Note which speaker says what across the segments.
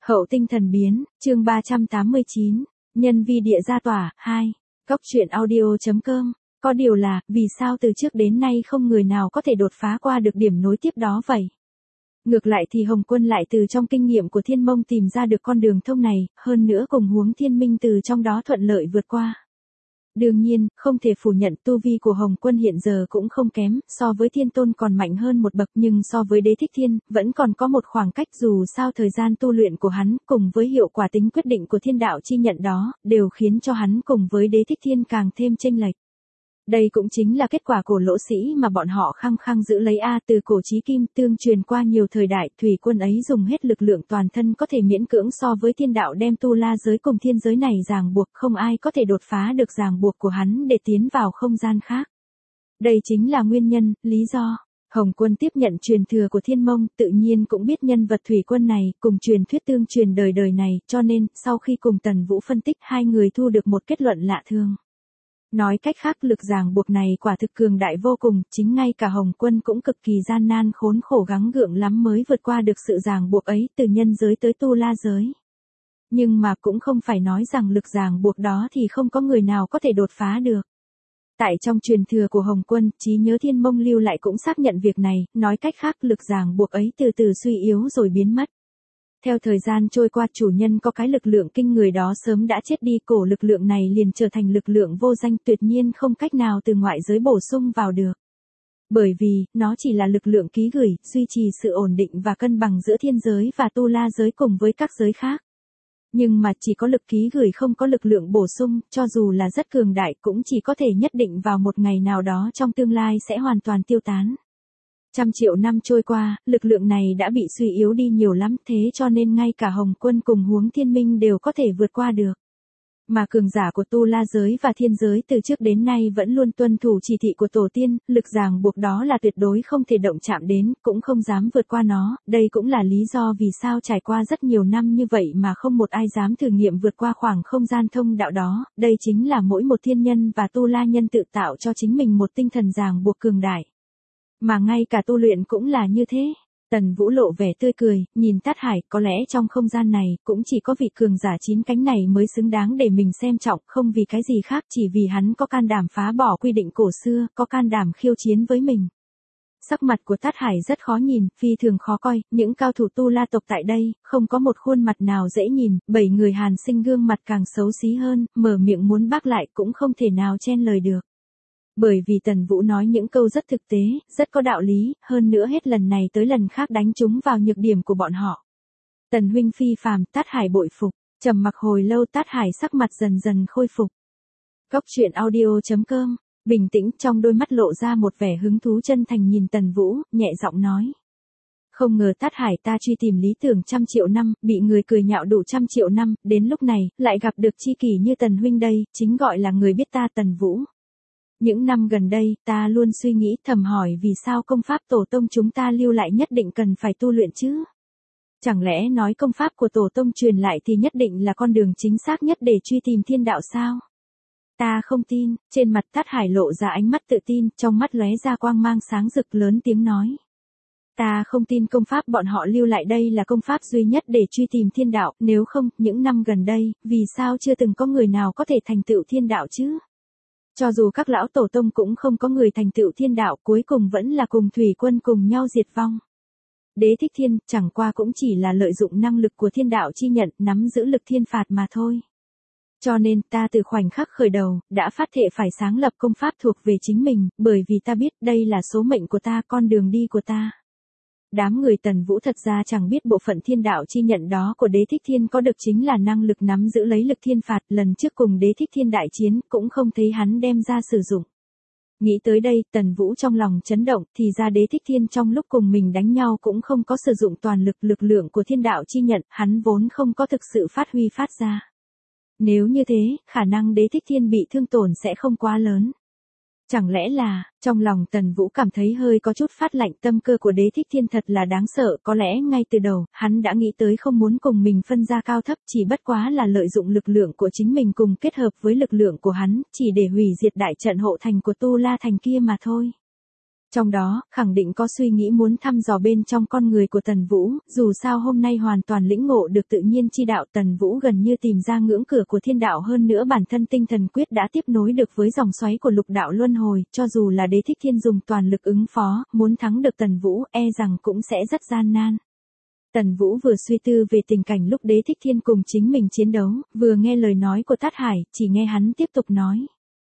Speaker 1: Hậu tinh thần biến, chương 389, nhân vi địa gia tỏa, 2. Cóc truyện audio.com. Có điều là, vì sao từ trước đến nay không người nào có thể đột phá qua được điểm nối tiếp đó vậy? Ngược lại thì Hồng Quân lại từ trong kinh nghiệm của Thiên Mông tìm ra được con đường thông này, hơn nữa cùng huống Thiên Minh từ trong đó thuận lợi vượt qua. Đương nhiên, không thể phủ nhận tu vi của Hồng Quân hiện giờ cũng không kém, so với Thiên Tôn còn mạnh hơn một bậc, nhưng so với Đế Thích Thiên, vẫn còn có một khoảng cách. Dù sao thời gian tu luyện của hắn, cùng với hiệu quả tính quyết định của thiên đạo chi nhận đó, đều khiến cho hắn cùng với Đế Thích Thiên càng thêm chênh lệch. Đây cũng chính là kết quả của lỗ sĩ mà bọn họ khăng khăng giữ lấy từ cổ chí kim, tương truyền qua nhiều thời đại. Thủy Quân ấy dùng hết lực lượng toàn thân có thể miễn cưỡng so với thiên đạo đem tu la giới cùng thiên giới này ràng buộc, không ai có thể đột phá được ràng buộc của hắn để tiến vào không gian khác. Đây chính là nguyên nhân, lý do. Hồng Quân tiếp nhận truyền thừa của Thiên Mông, tự nhiên cũng biết nhân vật Thủy Quân này, cùng truyền thuyết tương truyền đời đời này, cho nên, sau khi cùng Tần Vũ phân tích, hai người thu được một kết luận lạ thường. Nói cách khác, lực ràng buộc này quả thực cường đại vô cùng, chính ngay cả Hồng Quân cũng cực kỳ gian nan khốn khổ gắng gượng lắm mới vượt qua được sự ràng buộc ấy, từ nhân giới tới tu la giới. Nhưng mà cũng không phải nói rằng lực ràng buộc đó thì không có người nào có thể đột phá được. Tại trong truyền thừa của Hồng Quân, trí nhớ Thiên Mông lưu lại cũng xác nhận việc này, nói cách khác lực ràng buộc ấy từ từ suy yếu rồi biến mất. Theo thời gian trôi qua, chủ nhân có cái lực lượng kinh người đó sớm đã chết đi, cổ lực lượng này liền trở thành lực lượng vô danh, tuyệt nhiên không cách nào từ ngoại giới bổ sung vào được. Bởi vì, nó chỉ là lực lượng ký gửi, duy trì sự ổn định và cân bằng giữa thiên giới và tu la giới cùng với các giới khác. Nhưng mà chỉ có lực ký gửi không có lực lượng bổ sung, cho dù là rất cường đại cũng chỉ có thể nhất định vào một ngày nào đó trong tương lai sẽ hoàn toàn tiêu tán. Trăm triệu năm trôi qua, lực lượng này đã bị suy yếu đi nhiều lắm, thế cho nên ngay cả Hồng Quân cùng huống Thiên Minh đều có thể vượt qua được. Mà cường giả của tu la giới và thiên giới từ trước đến nay vẫn luôn tuân thủ chỉ thị của tổ tiên, lực ràng buộc đó là tuyệt đối không thể động chạm đến, cũng không dám vượt qua nó. Đây cũng là lý do vì sao trải qua rất nhiều năm như vậy mà không một ai dám thử nghiệm vượt qua khoảng không gian thông đạo đó. Đây chính là mỗi một thiên nhân và tu la nhân tự tạo cho chính mình một tinh thần ràng buộc cường đại. Mà ngay cả tu luyện cũng là như thế. Tần Vũ lộ vẻ tươi cười, nhìn Tát Hải, có lẽ trong không gian này, cũng chỉ có vị cường giả 9 cánh này mới xứng đáng để mình xem trọng, không vì cái gì khác, chỉ vì hắn có can đảm phá bỏ quy định cổ xưa, có can đảm khiêu chiến với mình. Sắc mặt của Tát Hải rất khó nhìn, phi thường khó coi, những cao thủ tu la tộc tại đây, không có một khuôn mặt nào dễ nhìn, 7 người Hàn Sinh gương mặt càng xấu xí hơn, mở miệng muốn bác lại cũng không thể nào chen lời được. Bởi vì Tần Vũ nói những câu rất thực tế, rất có đạo lý, hơn nữa hết lần này tới lần khác đánh trúng vào nhược điểm của bọn họ. Tần huynh phi phàm, Tát Hải bội phục, trầm mặc hồi lâu Tát Hải sắc mặt dần dần khôi phục. Cóc truyện audio.com, bình tĩnh trong đôi mắt lộ ra một vẻ hứng thú chân thành nhìn Tần Vũ, nhẹ giọng nói. Không ngờ Tát Hải ta truy tìm lý tưởng trăm triệu năm, bị người cười nhạo đủ trăm triệu năm, đến lúc này, lại gặp được tri kỷ như Tần huynh đây, chính gọi là người biết ta Tần Vũ. Những năm gần đây, ta luôn suy nghĩ thầm hỏi vì sao công pháp tổ tông chúng ta lưu lại nhất định cần phải tu luyện chứ? Chẳng lẽ nói công pháp của tổ tông truyền lại thì nhất định là con đường chính xác nhất để truy tìm thiên đạo sao? Ta không tin, trên mặt Tát Hải lộ ra ánh mắt tự tin, trong mắt lóe ra quang mang sáng rực lớn tiếng nói. Ta không tin công pháp bọn họ lưu lại đây là công pháp duy nhất để truy tìm thiên đạo, nếu không, những năm gần đây, vì sao chưa từng có người nào có thể thành tựu thiên đạo chứ? Cho dù các lão tổ tông cũng không có người thành tựu thiên đạo, cuối cùng vẫn là cùng Thủy Quân cùng nhau diệt vong. Đế Thích Thiên chẳng qua cũng chỉ là lợi dụng năng lực của thiên đạo chi nhận, nắm giữ lực thiên phạt mà thôi. Cho nên ta từ khoảnh khắc khởi đầu, đã phát thệ phải sáng lập công pháp thuộc về chính mình, bởi vì ta biết đây là số mệnh của ta, con đường đi của ta. Đám người Tần Vũ thật ra chẳng biết bộ phận thiên đạo chi nhận đó của Đế Thích Thiên có được chính là năng lực nắm giữ lấy lực thiên phạt, lần trước cùng Đế Thích Thiên đại chiến, cũng không thấy hắn đem ra sử dụng. Nghĩ tới đây, Tần Vũ trong lòng chấn động, thì ra Đế Thích Thiên trong lúc cùng mình đánh nhau cũng không có sử dụng toàn lực, lực lượng của thiên đạo chi nhận, hắn vốn không có thực sự phát huy phát ra. Nếu như thế, khả năng Đế Thích Thiên bị thương tổn sẽ không quá lớn. Chẳng lẽ là, trong lòng Tần Vũ cảm thấy hơi có chút phát lạnh, tâm cơ của Đế Thích Thiên thật là đáng sợ, có lẽ ngay từ đầu, hắn đã nghĩ tới không muốn cùng mình phân ra cao thấp, chỉ bất quá là lợi dụng lực lượng của chính mình cùng kết hợp với lực lượng của hắn, chỉ để hủy diệt đại trận hộ thành của Tu La Thành kia mà thôi. Trong đó, khẳng định có suy nghĩ muốn thăm dò bên trong con người của Tần Vũ, dù sao hôm nay hoàn toàn lĩnh ngộ được tự nhiên chi đạo, Tần Vũ gần như tìm ra ngưỡng cửa của thiên đạo, hơn nữa bản thân tinh thần quyết đã tiếp nối được với dòng xoáy của lục đạo luân hồi, cho dù là Đế Thích Thiên dùng toàn lực ứng phó, muốn thắng được Tần Vũ, e rằng cũng sẽ rất gian nan. Tần Vũ vừa suy tư về tình cảnh lúc Đế Thích Thiên cùng chính mình chiến đấu, vừa nghe lời nói của Tát Hải, chỉ nghe hắn tiếp tục nói.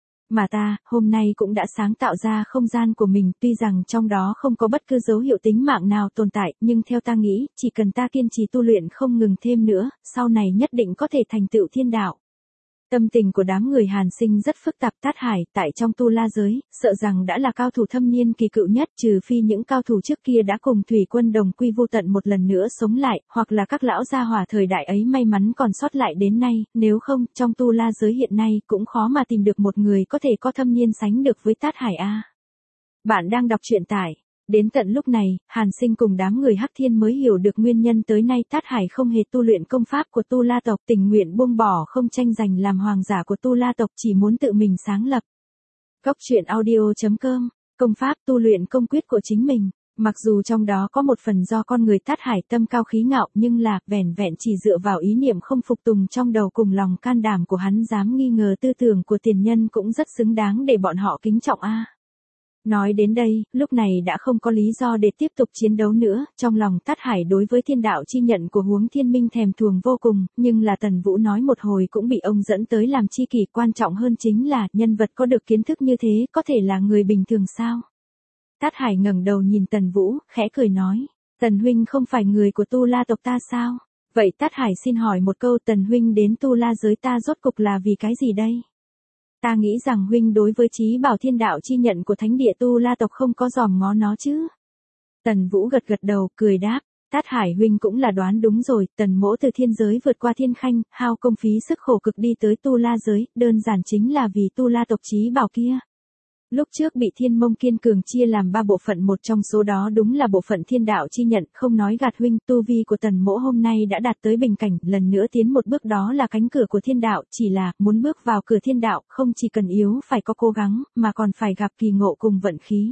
Speaker 1: Mà ta, hôm nay cũng đã sáng tạo ra không gian của mình, tuy rằng trong đó không có bất cứ dấu hiệu tính mạng nào tồn tại, nhưng theo ta nghĩ, chỉ cần ta kiên trì tu luyện không ngừng thêm nữa, sau này nhất định có thể thành tựu thiên đạo. Tâm tình của đám người Hàn Sinh rất phức tạp. Tát Hải, tại trong tu la giới, sợ rằng đã là cao thủ thâm niên kỳ cựu nhất, trừ phi những cao thủ trước kia đã cùng Thủy Quân đồng quy vô tận một lần nữa sống lại, hoặc là các lão gia hỏa thời đại ấy may mắn còn sót lại đến nay, nếu không, trong tu la giới hiện nay cũng khó mà tìm được một người có thể có thâm niên sánh được với Tát Hải a. Bạn đang đọc truyện tại. Đến tận lúc này, Hàn Sinh cùng đám người Hắc Thiên mới hiểu được nguyên nhân tới nay Tát Hải không hề tu luyện công pháp của Tu La tộc, tình nguyện buông bỏ không tranh giành làm hoàng giả của Tu La tộc, chỉ muốn tự mình sáng lập. Góc truyện audio.com, công pháp tu luyện công quyết của chính mình. Mặc dù trong đó có một phần do con người Tát Hải tâm cao khí ngạo, nhưng là vẻn vẹn chỉ dựa vào ý niệm không phục tùng trong đầu cùng lòng can đảm của hắn dám nghi ngờ tư tưởng của tiền nhân cũng rất xứng đáng để bọn họ kính trọng a. Nói đến đây, lúc này đã không có lý do để tiếp tục chiến đấu nữa, trong lòng Tát Hải đối với thiên đạo chi nhận của Huống Thiên Minh thèm thuồng vô cùng, nhưng là Tần Vũ nói một hồi cũng bị ông dẫn tới làm chi kỷ, quan trọng hơn chính là, nhân vật có được kiến thức như thế, có thể là người bình thường sao? Tát Hải ngẩng đầu nhìn Tần Vũ, khẽ cười nói, Tần huynh không phải người của Tu La tộc ta sao? Vậy Tát Hải xin hỏi một câu, Tần huynh đến Tu La giới ta rốt cục là vì cái gì đây? Ta nghĩ rằng huynh đối với chí bảo thiên đạo chi nhận của thánh địa Tu La tộc không có dòm ngó nó chứ. Tần Vũ gật gật đầu, cười đáp, Tát Hải huynh cũng là đoán đúng rồi, Tần mỗ từ thiên giới vượt qua thiên khanh, hao công phí sức khổ cực đi tới Tu La giới, đơn giản chính là vì Tu La tộc chí bảo kia. Lúc trước bị Thiên Mông Kiên Cường chia làm 3 bộ phận, một trong số đó đúng là bộ phận thiên đạo chi nhận, không nói gạt huynh, tu vi của Tần mỗ hôm nay đã đạt tới bình cảnh, lần nữa tiến một bước đó là cánh cửa của thiên đạo, chỉ là, muốn bước vào cửa thiên đạo, không chỉ cần yếu phải có cố gắng, mà còn phải gặp kỳ ngộ cùng vận khí.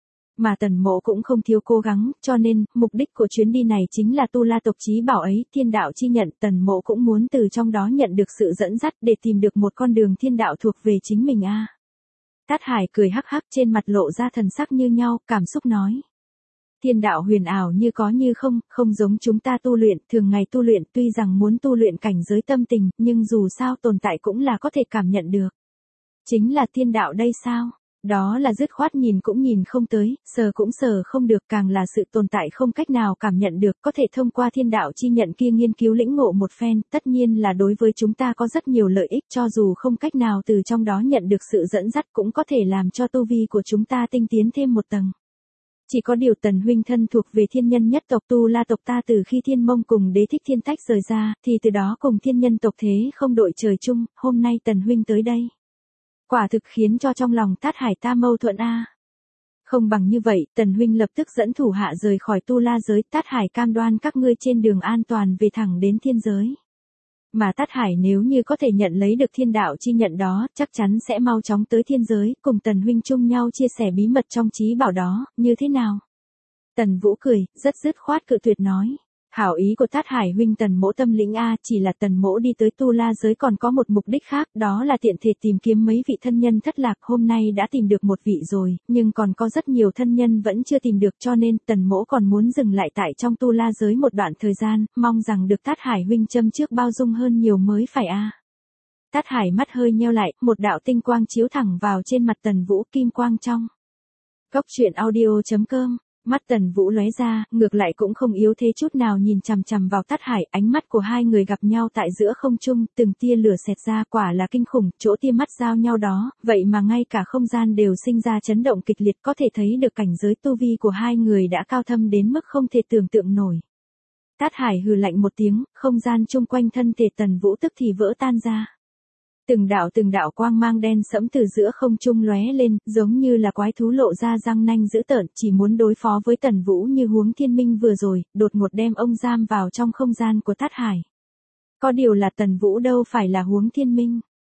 Speaker 1: Mà Tần mỗ cũng không thiếu cố gắng, cho nên, mục đích của chuyến đi này chính là Tu La tộc chí bảo ấy, thiên đạo chi nhận, Tần mỗ cũng muốn từ trong đó nhận được sự dẫn dắt để tìm được một con đường thiên đạo thuộc về chính mình a. Tát Hải cười hắc hắc, trên mặt lộ ra thần sắc như nhau, cảm xúc nói. Thiên đạo huyền ảo như có như không, không giống chúng ta tu luyện, thường ngày tu luyện tuy rằng muốn tu luyện cảnh giới tâm tình, nhưng dù sao tồn tại cũng là có thể cảm nhận được. Chính là thiên đạo đây sao? Đó là dứt khoát nhìn cũng nhìn không tới, sờ cũng sờ không được, càng là sự tồn tại không cách nào cảm nhận được, có thể thông qua thiên đạo chi nhận kia nghiên cứu lĩnh ngộ một phen, tất nhiên là đối với chúng ta có rất nhiều lợi ích, cho dù không cách nào từ trong đó nhận được sự dẫn dắt cũng có thể làm cho tu vi của chúng ta tinh tiến thêm một tầng. Chỉ có điều Tần huynh thân thuộc về thiên nhân nhất tộc Tu La tộc ta, từ khi Thiên Mông cùng Đế Thích Thiên tách rời ra, thì từ đó cùng thiên nhân tộc thế không đội trời chung, hôm nay Tần huynh tới đây. Quả thực khiến cho trong lòng Tát Hải ta mâu thuẫn a. Không bằng như vậy, Tần huynh lập tức dẫn thủ hạ rời khỏi Tu La giới, Tát Hải cam đoan các ngươi trên đường an toàn về thẳng đến thiên giới. Mà Tát Hải nếu như có thể nhận lấy được thiên đạo chi nhận đó, chắc chắn sẽ mau chóng tới thiên giới, cùng Tần huynh chung nhau chia sẻ bí mật trong chí bảo đó, như thế nào? Tần Vũ cười, rất dứt khoát cự tuyệt nói. Hảo ý của Tát Hải huynh Tần mỗ tâm lĩnh a, chỉ là Tần mỗ đi tới Tu La giới còn có một mục đích khác, đó là tiện thể tìm kiếm mấy vị thân nhân thất lạc, hôm nay đã tìm được một vị rồi, nhưng còn có rất nhiều thân nhân vẫn chưa tìm được, cho nên Tần mỗ còn muốn dừng lại tại trong Tu La giới một đoạn thời gian, mong rằng được Tát Hải huynh châm trước bao dung hơn nhiều mới phải a. Tát Hải mắt hơi nheo lại, một đạo tinh quang chiếu thẳng vào trên mặt Tần Vũ, kim quang trong. Góc truyện audio.com. Mắt Tần Vũ lóe ra, ngược lại cũng không yếu thế chút nào, nhìn chằm chằm vào Tát Hải, ánh mắt của hai người gặp nhau tại giữa không trung, từng tia lửa xẹt ra, quả là kinh khủng, chỗ tia mắt giao nhau đó, vậy mà ngay cả không gian đều sinh ra chấn động kịch liệt, có thể thấy được cảnh giới tu vi của hai người đã cao thâm đến mức không thể tưởng tượng nổi. Tát Hải hừ lạnh một tiếng, không gian chung quanh thân thể Tần Vũ tức thì vỡ tan ra. Từng đạo quang mang đen sẫm từ giữa không trung lóe lên, giống như là quái thú lộ ra răng nanh dữ tợn, chỉ muốn đối phó với Tần Vũ như Huống Thiên Minh vừa rồi, đột ngột đem ông giam vào trong không gian của Tát Hải. Có điều là Tần Vũ đâu phải là Huống Thiên Minh.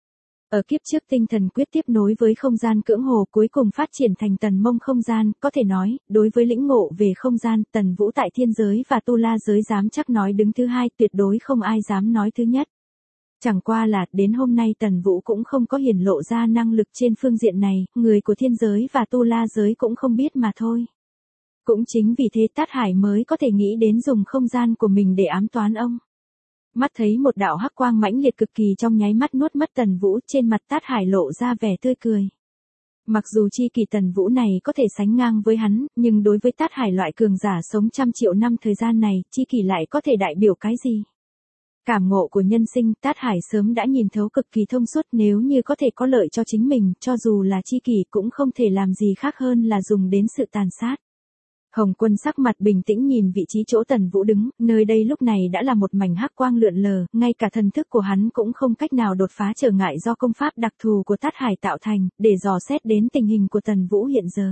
Speaker 1: Ở kiếp trước tinh thần quyết tiếp nối với không gian cưỡng hồ cuối cùng phát triển thành tần mông không gian, có thể nói, đối với lĩnh ngộ về không gian, Tần Vũ tại thiên giới và tu la giới dám chắc nói đứng thứ hai, tuyệt đối không ai dám nói thứ nhất. Chẳng qua là, đến hôm nay Tần Vũ cũng không có hiển lộ ra năng lực trên phương diện này, người của thiên giới và tu la giới cũng không biết mà thôi. Cũng chính vì thế Tát Hải mới có thể nghĩ đến dùng không gian của mình để ám toán ông. Mắt thấy một đạo hắc quang mãnh liệt cực kỳ trong nháy mắt nuốt mất Tần Vũ, trên mặt Tát Hải lộ ra vẻ tươi cười. Mặc dù chi kỷ Tần Vũ này có thể sánh ngang với hắn, nhưng đối với Tát Hải loại cường giả sống trăm triệu năm thời gian này, chi kỷ lại có thể đại biểu cái gì? Cảm ngộ của nhân sinh, Tát Hải sớm đã nhìn thấu cực kỳ thông suốt, nếu như có thể có lợi cho chính mình, cho dù là chi kỷ cũng không thể làm gì khác hơn là dùng đến sự tàn sát. Hồng Quân sắc mặt bình tĩnh nhìn vị trí chỗ Tần Vũ đứng, nơi đây lúc này đã là một mảnh hắc quang lượn lờ, ngay cả thần thức của hắn cũng không cách nào đột phá trở ngại do công pháp đặc thù của Tát Hải tạo thành, để dò xét đến tình hình của Tần Vũ hiện giờ.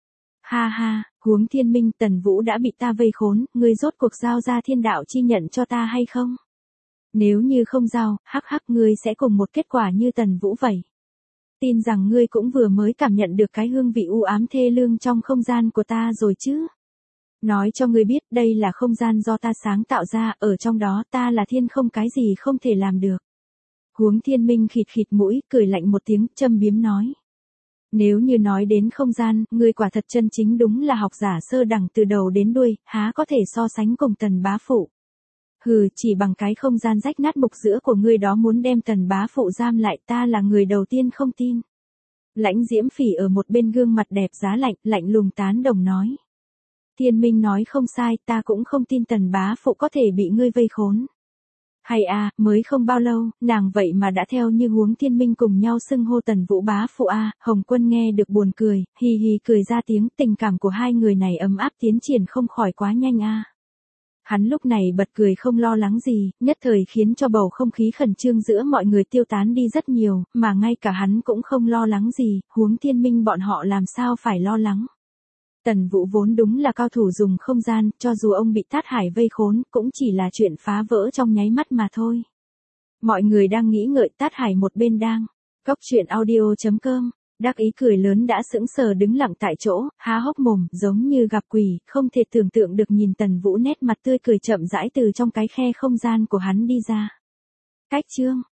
Speaker 1: Ha ha, huống thiên minh, Tần Vũ đã bị ta vây khốn, ngươi rốt cuộc giao ra thiên đạo chi nhận cho ta hay không? Nếu như không giao, hắc hắc ngươi sẽ cùng một kết quả như Tần Vũ vậy. Tin rằng ngươi cũng vừa mới cảm nhận được cái hương vị u ám thê lương trong không gian của ta rồi chứ. Nói cho ngươi biết đây là không gian do ta sáng tạo ra, ở trong đó ta là thiên không cái gì không thể làm được. Huống thiên minh khịt khịt mũi, cười lạnh một tiếng, châm biếm nói. Nếu như nói đến không gian, ngươi quả thật chân chính đúng là học giả sơ đẳng từ đầu đến đuôi, há có thể so sánh cùng Tần bá phụ. Hừ, chỉ bằng cái không gian rách nát mục giữa của ngươi đó muốn đem Tần bá phụ giam lại, ta là người đầu tiên không tin. Lãnh Diễm Phỉ ở một bên gương mặt đẹp giá lạnh, lạnh lùng tán đồng nói. Thiên Minh nói không sai, ta cũng không tin Tần bá phụ có thể bị ngươi vây khốn. Hay à, mới không bao lâu, nàng vậy mà đã theo như huống Thiên Minh cùng nhau xưng hô Tần Vũ bá phụ a. Hồng Quân nghe được buồn cười, hì hì cười ra tiếng, tình cảm của hai người này ấm áp tiến triển không khỏi quá nhanh a. Hắn lúc này bật cười không lo lắng gì, nhất thời khiến cho bầu không khí khẩn trương giữa mọi người tiêu tán đi rất nhiều, mà ngay cả hắn cũng không lo lắng gì, huống Thiên Minh bọn họ làm sao phải lo lắng. Tần Vũ vốn đúng là cao thủ dùng không gian, cho dù ông bị Tát Hải vây khốn, cũng chỉ là chuyện phá vỡ trong nháy mắt mà thôi. Mọi người đang nghĩ ngợi, Tát Hải một bên đang. Cốc truyện audio.com, đắc ý cười lớn đã sững sờ đứng lặng tại chỗ, há hốc mồm, giống như gặp quỷ, không thể tưởng tượng được nhìn Tần Vũ nét mặt tươi cười chậm rãi từ trong cái khe không gian của hắn đi ra. Cách chương.